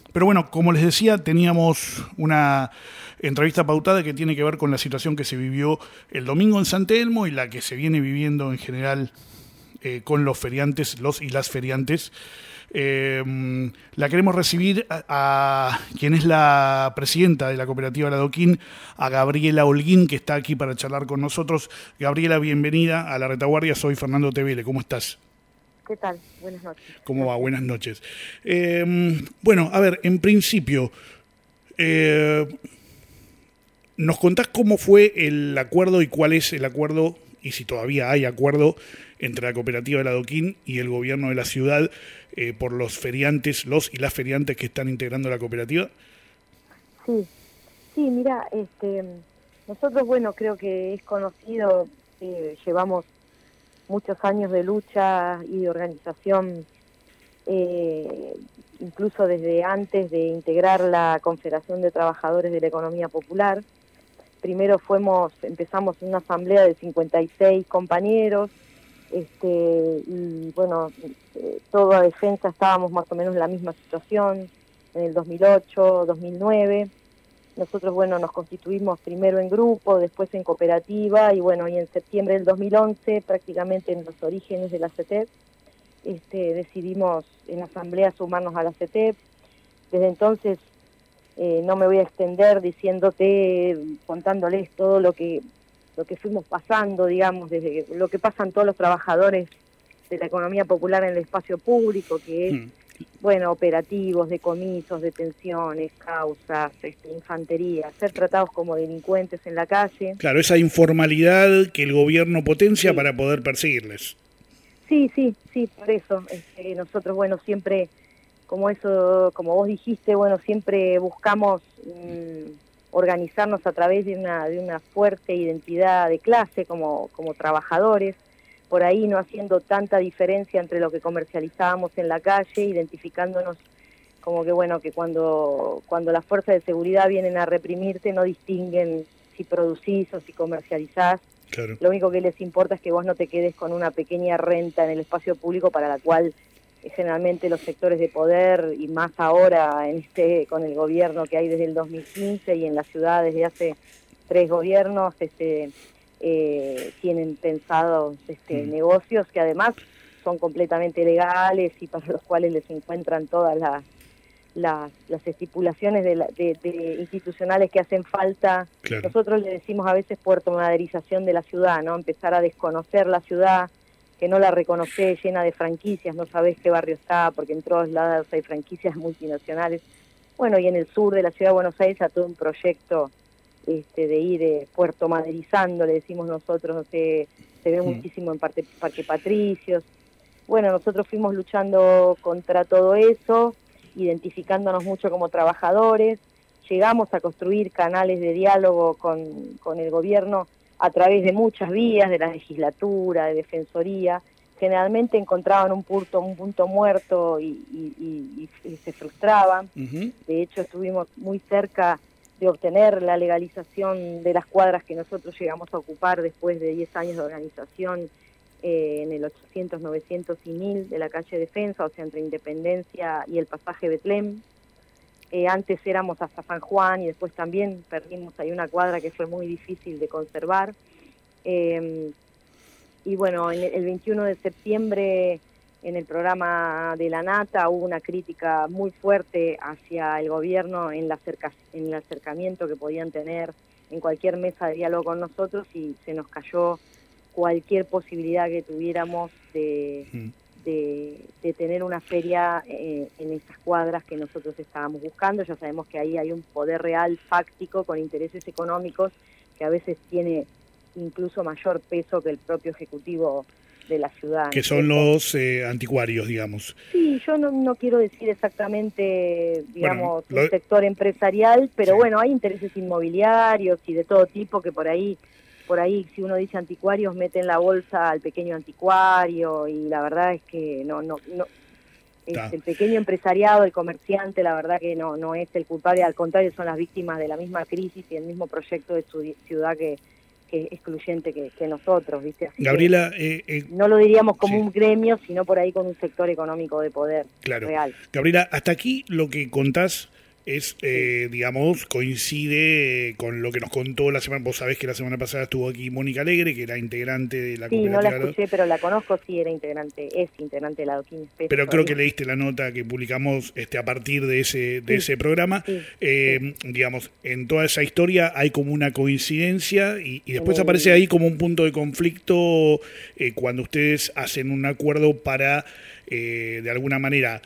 Pero bueno, como les decía, teníamos una entrevista pautada que tiene que ver con la situación que se vivió el domingo en San Telmo y la que se viene viviendo en general con los feriantes, los y las feriantes. La queremos recibir a quien es la presidenta de la cooperativa El Adoquín, a Gabriela Holguín, que está aquí para charlar con nosotros. Gabriela, bienvenida a La Retaguardia. Soy Fernando Tevele. ¿Cómo estás? ¿Qué tal? Buenas noches. ¿Cómo va? Buenas noches. Bueno, a ver, en principio, ¿nos contás cómo fue el acuerdo y cuál es el acuerdo, y si todavía hay acuerdo, entre la cooperativa El Adoquín y el gobierno de la ciudad por los feriantes, los y las feriantes que están integrando la cooperativa? Sí, mira, nosotros, bueno, creo que es conocido, llevamos muchos años de lucha y de organización, incluso desde antes de integrar la Confederación de Trabajadores de la Economía Popular. Primero empezamos una asamblea de 56 compañeros, y bueno, toda defensa estábamos más o menos en la misma situación en el 2008, 2009. Nosotros, bueno, nos constituimos primero en grupo, después en cooperativa, y bueno, y en septiembre del 2011, prácticamente en los orígenes de la CETEP, decidimos en asamblea sumarnos a la CETEP. Desde entonces, no me voy a extender contándoles todo lo que fuimos pasando, digamos, desde lo que pasan todos los trabajadores de la economía popular en el espacio público, que es, bueno, operativos, decomisos, detenciones, causas, infantería, ser tratados como delincuentes en la calle. Claro, esa informalidad que el gobierno potencia para poder perseguirles. Sí, por eso. Nosotros, bueno, siempre, como vos dijiste, bueno, siempre buscamos organizarnos a través de una fuerte identidad de clase como trabajadores, por ahí no haciendo tanta diferencia entre lo que comercializábamos en la calle, identificándonos como que, bueno, que cuando las fuerzas de seguridad vienen a reprimirte no distinguen si producís o si comercializás. Claro. Lo único que les importa es que vos no te quedes con una pequeña renta en el espacio público para la cual generalmente los sectores de poder, y más ahora con el gobierno que hay desde el 2015 y en la ciudad desde hace 3 gobiernos, tienen pensados negocios que además son completamente legales y para los cuales les encuentran todas las estipulaciones de institucionales que hacen falta. Claro. Nosotros le decimos a veces puerto maderización de la ciudad, ¿no? Empezar a desconocer la ciudad, que no la reconocés, llena de franquicias, no sabés qué barrio está, porque en todos lados hay franquicias multinacionales. Bueno, y en el sur de la ciudad de Buenos Aires hay todo un proyecto de ir puerto maderizando, le decimos nosotros, se ve muchísimo en Parque Patricios. Bueno, nosotros fuimos luchando contra todo eso, identificándonos mucho como trabajadores, llegamos a construir canales de diálogo con el gobierno a través de muchas vías, de la legislatura, de defensoría. Generalmente encontraban un punto muerto y se frustraban. De hecho, estuvimos muy cerca de obtener la legalización de las cuadras que nosotros llegamos a ocupar después de 10 años de organización en el 800, 900 y 1000 de la calle Defensa, o sea, entre Independencia y el pasaje Betlém. Antes éramos hasta San Juan y después también perdimos ahí una cuadra que fue muy difícil de conservar. Y bueno, el 21 de septiembre en el programa de la Nata hubo una crítica muy fuerte hacia el gobierno en el acercamiento que podían tener en cualquier mesa de diálogo con nosotros, y se nos cayó cualquier posibilidad que tuviéramos de tener una feria en esas cuadras que nosotros estábamos buscando. Ya sabemos que ahí hay un poder real fáctico con intereses económicos que a veces tiene incluso mayor peso que el propio ejecutivo de la ciudad. Que son los anticuarios, digamos. Sí, yo no quiero decir exactamente, digamos, un sector empresarial, pero bueno, hay intereses inmobiliarios y de todo tipo que por ahí si uno dice anticuarios mete en la bolsa al pequeño anticuario, y la verdad es que no el pequeño empresariado, el comerciante, la verdad que no es el culpable, al contrario, son las víctimas de la misma crisis y el mismo proyecto de ciudad que que excluyente que nosotros, ¿viste? Así Gabriela, no lo diríamos como sí, un gremio, sino por ahí con un sector económico de poder claro. real. Gabriela, hasta aquí lo que contás es, Sí. digamos, coincide con lo que nos contó la semana. Vos sabés que la semana pasada estuvo aquí Mónica Alegre, que era integrante de la Sí, no la cooperativa. escuché, pero la conozco, sí, es integrante de la Adoquín Espeso. Pero creo que leíste la nota que publicamos a partir de ese programa. Sí, sí. Digamos, en toda esa historia hay como una coincidencia y después En aparece el, ahí como un punto de conflicto cuando ustedes hacen un acuerdo para, de alguna manera,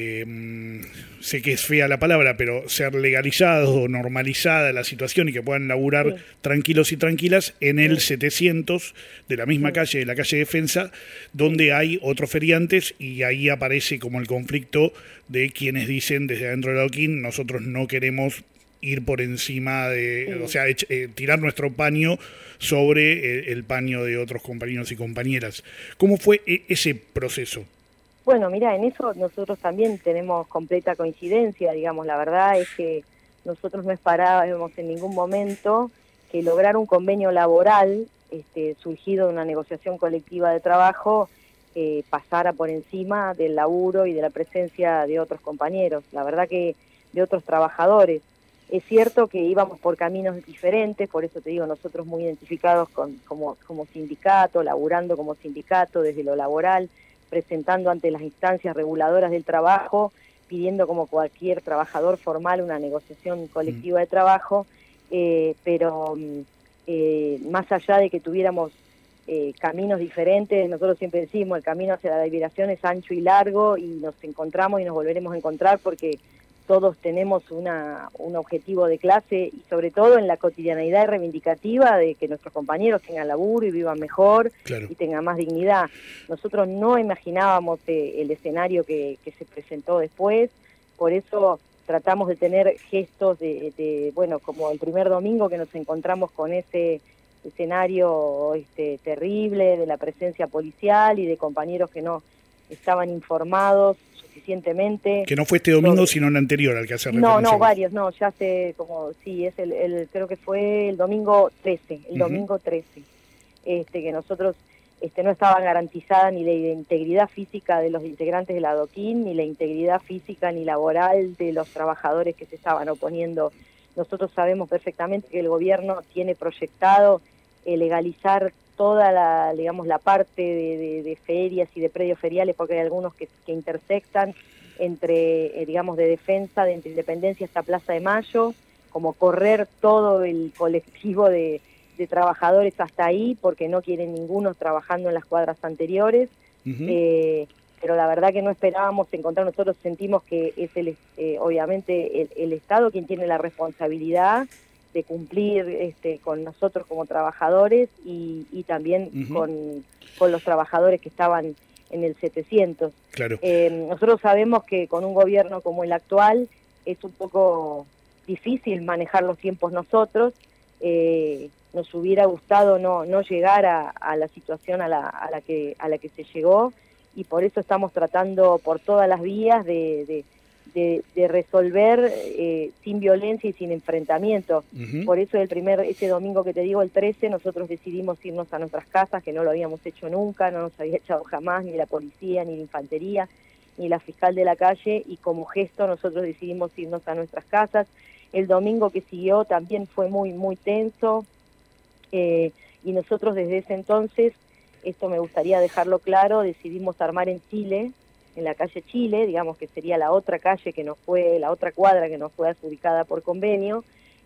sé que es fea la palabra, pero ser legalizado o normalizada la situación y que puedan laburar sí, tranquilos y tranquilas en el sí, 700 de la misma sí, calle, de la calle Defensa, sí, donde hay otros feriantes y ahí aparece como el conflicto de quienes dicen desde adentro de la Adoquín, nosotros no queremos ir por encima de, o sí. sea, tirar nuestro paño sobre el paño de otros compañeros y compañeras. ¿Cómo fue ese proceso? Bueno, mira, en eso nosotros también tenemos completa coincidencia, digamos, la verdad es que nosotros no esperábamos en ningún momento que lograr un convenio laboral surgido de una negociación colectiva de trabajo pasara por encima del laburo y de la presencia de otros compañeros, la verdad que de otros trabajadores. Es cierto que íbamos por caminos diferentes, por eso te digo, nosotros muy identificados como sindicato, laburando como sindicato desde lo laboral, presentando ante las instancias reguladoras del trabajo, pidiendo como cualquier trabajador formal una negociación colectiva de trabajo, pero más allá de que tuviéramos caminos diferentes, nosotros siempre decimos, el camino hacia la liberación es ancho y largo y nos encontramos y nos volveremos a encontrar porque todos tenemos un objetivo de clase y sobre todo en la cotidianeidad reivindicativa de que nuestros compañeros tengan laburo y vivan mejor, claro, y tengan más dignidad. Nosotros no imaginábamos el escenario que se presentó después, por eso tratamos de tener gestos bueno, como el primer domingo que nos encontramos con ese escenario terrible de la presencia policial y de compañeros que no estaban informados suficientemente. Que no fue este domingo, sino el anterior al que hace referencia. No, varios, no, ya hace como, sí, es creo que fue el domingo 13, domingo 13, que nosotros no estaban garantizadas ni la integridad física de los integrantes de la Adoquín, ni la integridad física ni laboral de los trabajadores que se estaban oponiendo. Nosotros sabemos perfectamente que el gobierno tiene proyectado legalizar toda la parte de ferias y de predios feriales, porque hay algunos que intersectan entre, digamos, de Defensa, de Independencia hasta Plaza de Mayo, como correr todo el colectivo de trabajadores hasta ahí, porque no quieren ninguno trabajando en las cuadras anteriores, pero la verdad que no esperábamos encontrar, nosotros sentimos que es obviamente el Estado quien tiene la responsabilidad de cumplir con nosotros como trabajadores y también con los trabajadores que estaban en el 700. Claro. Nosotros sabemos que con un gobierno como el actual es un poco difícil manejar los tiempos nosotros, nos hubiera gustado no llegar a la situación a la que se llegó y por eso estamos tratando por todas las vías de resolver sin violencia y sin enfrentamiento. Por eso ese domingo que te digo, el 13, nosotros decidimos irnos a nuestras casas, que no lo habíamos hecho nunca, no nos había echado jamás ni la policía, ni la infantería, ni la fiscal de la calle, y como gesto nosotros decidimos irnos a nuestras casas. El domingo que siguió también fue muy, muy tenso, y nosotros desde ese entonces, esto me gustaría dejarlo claro, decidimos armar en Chile, en la calle Chile, digamos que sería la otra calle que nos fue, la otra cuadra que nos fue adjudicada por convenio,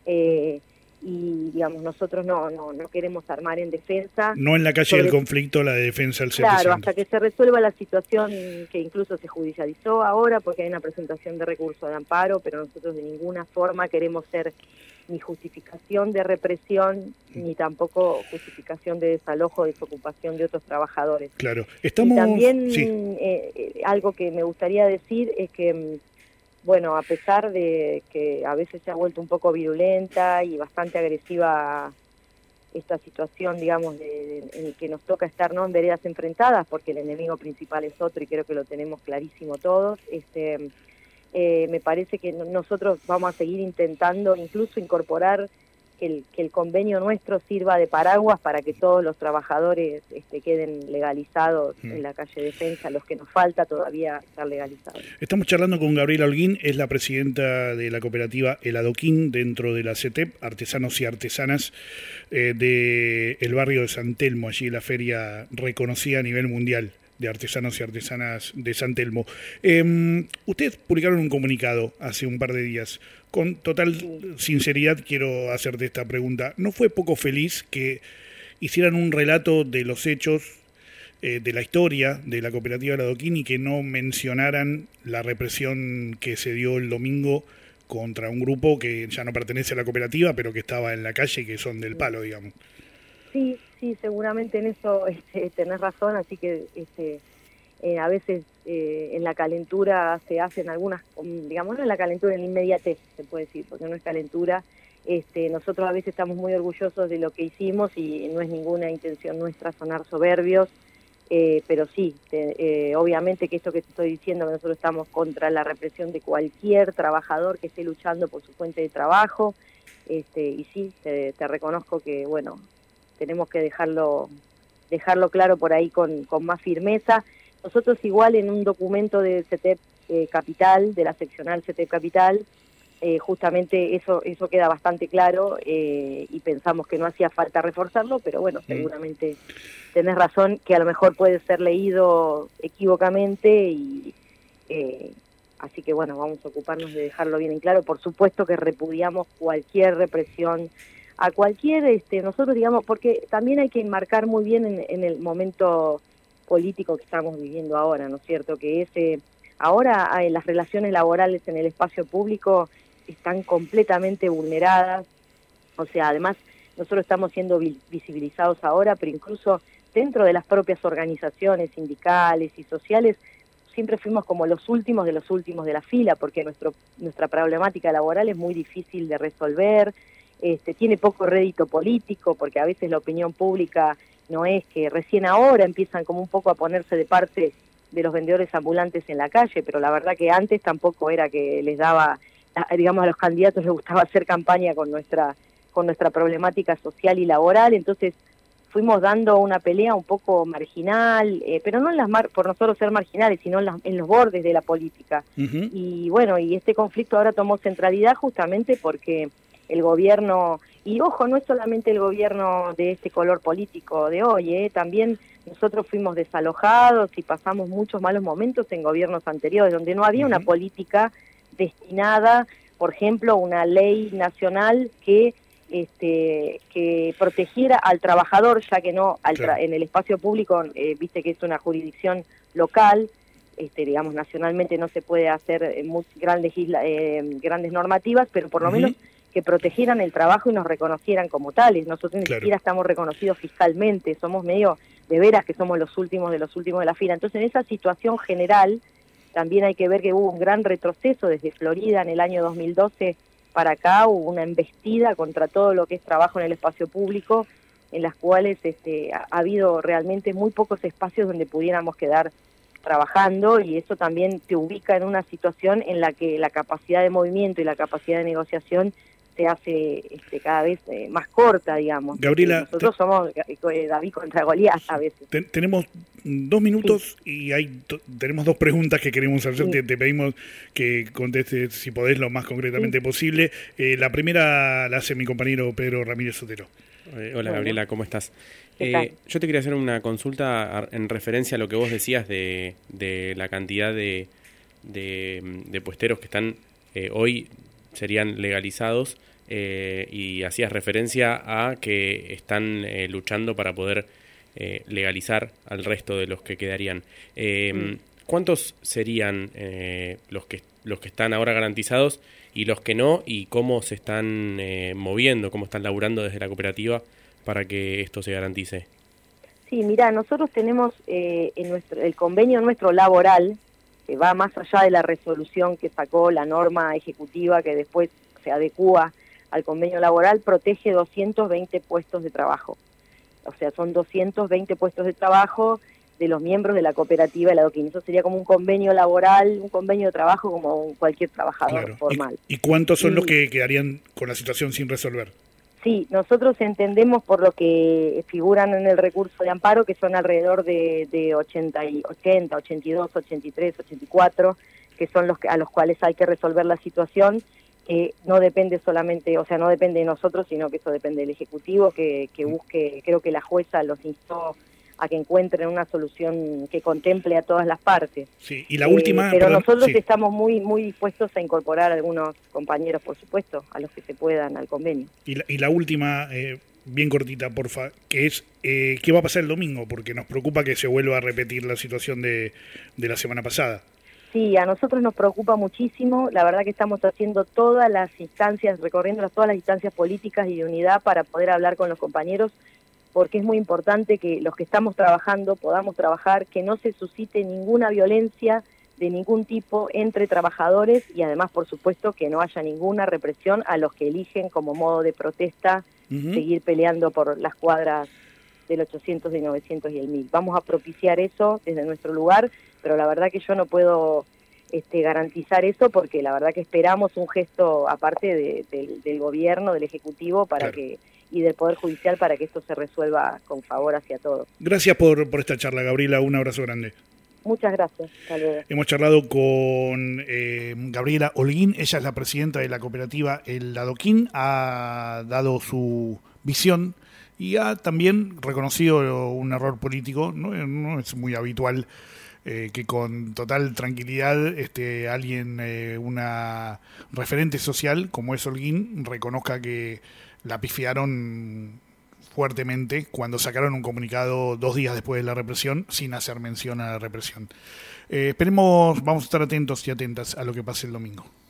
y digamos nosotros no queremos armar en Defensa. No en la calle del conflicto, la de Defensa del 700. Claro, hasta que se resuelva la situación que incluso se judicializó ahora, porque hay una presentación de recurso de amparo, pero nosotros de ninguna forma queremos ser ni justificación de represión, ni tampoco justificación de desalojo, desocupación de otros trabajadores. Claro, estamos... Y también algo que me gustaría decir es que, bueno, a pesar de que a veces se ha vuelto un poco virulenta y bastante agresiva esta situación, digamos, en que nos toca estar no en veredas enfrentadas, porque el enemigo principal es otro y creo que lo tenemos clarísimo todos, me parece que nosotros vamos a seguir intentando incluso incorporar que el convenio nuestro sirva de paraguas para que todos los trabajadores queden legalizados en la calle Defensa, los que nos falta todavía estar legalizados. Estamos charlando con Gabriela Holguín, es la presidenta de la cooperativa El Adoquín dentro de la CETEP, artesanos y artesanas del barrio de San Telmo, allí la feria reconocida a nivel mundial de artesanos y artesanas de San Telmo. Ustedes publicaron un comunicado hace un par de días. Con total sinceridad quiero hacerte esta pregunta. ¿No fue poco feliz que hicieran un relato de los hechos, de la historia de la cooperativa El Adoquín y que no mencionaran la represión que se dio el domingo contra un grupo que ya no pertenece a la cooperativa, pero que estaba en la calle y que son del palo, digamos? Sí, seguramente en eso tenés razón, así que a veces en la calentura se hacen algunas, digamos, no en la calentura, en la inmediatez, se puede decir, porque no es calentura. Nosotros a veces estamos muy orgullosos de lo que hicimos y no es ninguna intención nuestra sonar soberbios, pero sí, obviamente que esto que te estoy diciendo, que nosotros estamos contra la represión de cualquier trabajador que esté luchando por su fuente de trabajo, y sí, te reconozco que, bueno, tenemos que dejarlo claro por ahí con más firmeza. Nosotros igual en un documento de CETEP Capital, de la seccional CETEP Capital, justamente eso queda bastante claro y pensamos que no hacía falta reforzarlo, pero bueno, seguramente tenés razón que a lo mejor puede ser leído equívocamente y así que bueno, vamos a ocuparnos de dejarlo bien en claro. Por supuesto que repudiamos cualquier represión a cualquier, nosotros digamos, porque también hay que enmarcar muy bien en el momento político que estamos viviendo ahora, ¿no es cierto? Que ahora las relaciones laborales en el espacio público están completamente vulneradas, o sea, además nosotros estamos siendo visibilizados ahora, pero incluso dentro de las propias organizaciones sindicales y sociales, siempre fuimos como los últimos de la fila, porque nuestra problemática laboral es muy difícil de resolver, tiene poco rédito político, porque a veces la opinión pública no es que recién ahora empiezan como un poco a ponerse de parte de los vendedores ambulantes en la calle, pero la verdad que antes tampoco era que les daba, digamos, a los candidatos les gustaba hacer campaña con nuestra problemática social y laboral, entonces fuimos dando una pelea un poco marginal, pero no por nosotros ser marginales, sino en los bordes de la política. Y bueno, y este conflicto ahora tomó centralidad justamente porque el gobierno, y ojo, no es solamente el gobierno de este color político de hoy, también nosotros fuimos desalojados y pasamos muchos malos momentos en gobiernos anteriores, donde no había una política destinada, por ejemplo, una ley nacional que protegiera al trabajador, ya que no en el espacio público, viste que es una jurisdicción local, digamos, nacionalmente no se puede hacer grandes normativas, pero por lo menos que protegieran el trabajo y nos reconocieran como tales. Nosotros ni siquiera estamos reconocidos fiscalmente, somos medio de veras que somos los últimos de la fila. Entonces, en esa situación general, también hay que ver que hubo un gran retroceso desde Florida en el año 2012 para acá, hubo una embestida contra todo lo que es trabajo en el espacio público, en las cuales ha habido realmente muy pocos espacios donde pudiéramos quedar trabajando, y eso también te ubica en una situación en la que la capacidad de movimiento y la capacidad de negociación se hace cada vez más corta, digamos. Gabriela, nosotros somos David contra Goliat a veces. Tenemos 2 minutos y tenemos 2 preguntas que queremos hacerte. Te pedimos que contestes, si podés, lo más concretamente posible. La primera la hace mi compañero Pedro Ramírez Sotelo. Hola Gabriela, ¿cómo estás? Yo te quería hacer una consulta en referencia a lo que vos decías de la cantidad de puesteros que están hoy serían legalizados, y hacías referencia a que están luchando para poder legalizar al resto de los que quedarían. ¿Cuántos serían los que están ahora garantizados y los que no, y cómo se están moviendo, cómo están laburando desde la cooperativa para que esto se garantice? Sí, mira, nosotros tenemos el convenio nuestro laboral, que va más allá de la resolución que sacó la norma ejecutiva que después se adecúa al convenio laboral, protege 220 puestos de trabajo. O sea, son 220 puestos de trabajo de los miembros de la cooperativa El Adoquín. Eso sería como un convenio laboral, un convenio de trabajo como cualquier trabajador formal. ¿Y cuántos son los que quedarían con la situación sin resolver? Sí, nosotros entendemos por lo que figuran en el recurso de amparo que son alrededor de 80, 82, 83, 84, que son los a los cuales hay que resolver la situación. No depende solamente, o sea, no depende de nosotros, sino que eso depende del Ejecutivo, que busque, creo que la jueza los instó a que encuentren una solución que contemple a todas las partes. Sí, y la última... pero nosotros estamos muy dispuestos a incorporar a algunos compañeros, por supuesto, a los que se puedan al convenio. Y la última, bien cortita, porfa, que es, ¿qué va a pasar el domingo? Porque nos preocupa que se vuelva a repetir la situación de la semana pasada. Sí, a nosotros nos preocupa muchísimo. La verdad que estamos haciendo todas las instancias, recorriendo todas las instancias políticas y de unidad para poder hablar con los compañeros, porque es muy importante que los que estamos trabajando podamos trabajar, que no se suscite ninguna violencia de ningún tipo entre trabajadores y además, por supuesto, que no haya ninguna represión a los que eligen como modo de protesta seguir peleando por las cuadras del 800, del 900 y el 1000. Vamos a propiciar eso desde nuestro lugar, pero la verdad que yo no puedo garantizar eso porque la verdad que esperamos un gesto aparte del gobierno, del Ejecutivo, para que y del Poder Judicial para que esto se resuelva con favor hacia todos. Gracias por esta charla, Gabriela. Un abrazo grande. Muchas gracias. Hasta luego. Hemos charlado con Gabriela Holguín. Ella es la presidenta de la cooperativa El Adoquín. Ha dado su visión y ha también reconocido un error político. No es muy habitual que con total tranquilidad alguien, una referente social como es Holguín, reconozca que la pifiaron fuertemente cuando sacaron un comunicado 2 días después de la represión sin hacer mención a la represión. Esperemos, vamos a estar atentos y atentas a lo que pase el domingo.